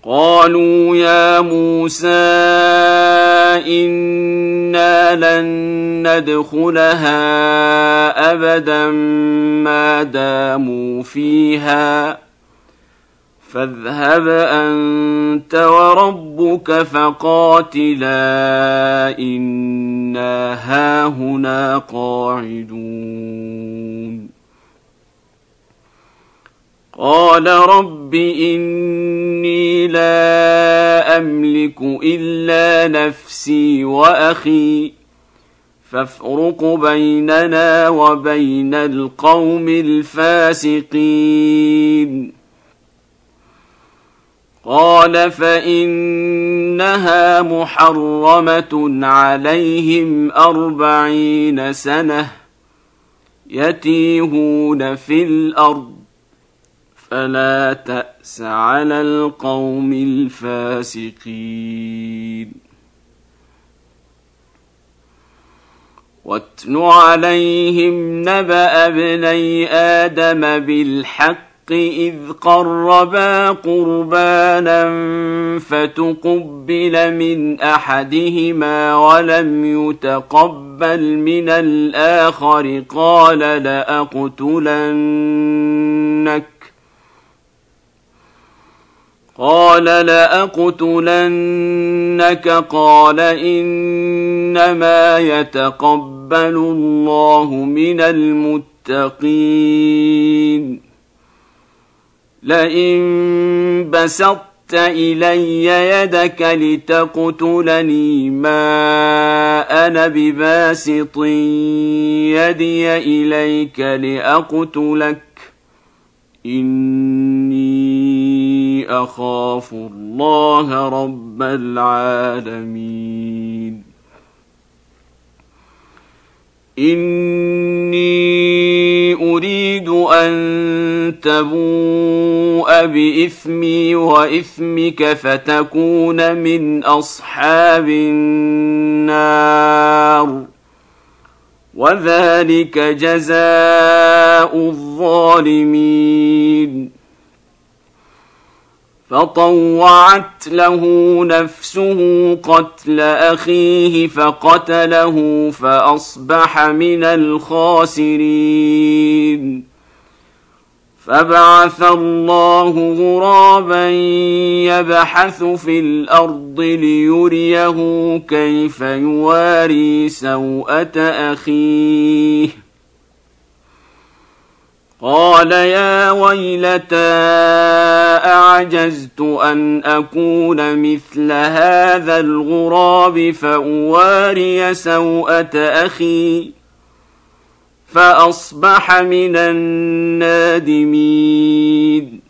قالوا يا موسى إنا لن ندخلها أبدا ما داموا فيها فاذهب أنت وربك فقاتلا إنا هاهنا قاعدون. قال رب إني لا أملك إلا نفسي وأخي فافرق بيننا وبين القوم الفاسقين. قال فإنها محرمة عليهم 40 سنة يتيهون في الأرض فلا تأس على القوم الفاسقين. واتل عليهم نبأ ابني آدم بالحق إذ قربا قربانا فتقبل من أحدهما ولم يتقبل من الآخر قال لأقتلنك قال إنما يتقبل الله من المتقين. لئن بسطت إلي يدك لتقتلني ما أنا بباسط يدي إليك لأقتلك إني أخاف الله رب العالمين. إني أريد أن تبوء بإثمي وإثمك فتكون من أصحاب النار وذلك جزاء الظالمين. فطوعت له نفسه قتل أخيه فقتله فأصبح من الخاسرين. فبعث الله غرابا يبحث في الأرض ليريه كيف يواري سوءة أخيه قال يا ويلتى أعجزت أن أكون مثل هذا الغراب فأواري سوءة أخي فأصبح من النادمين.